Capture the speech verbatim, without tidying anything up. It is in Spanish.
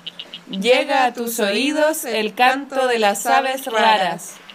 Llega a tus oídos el canto de las aves raras.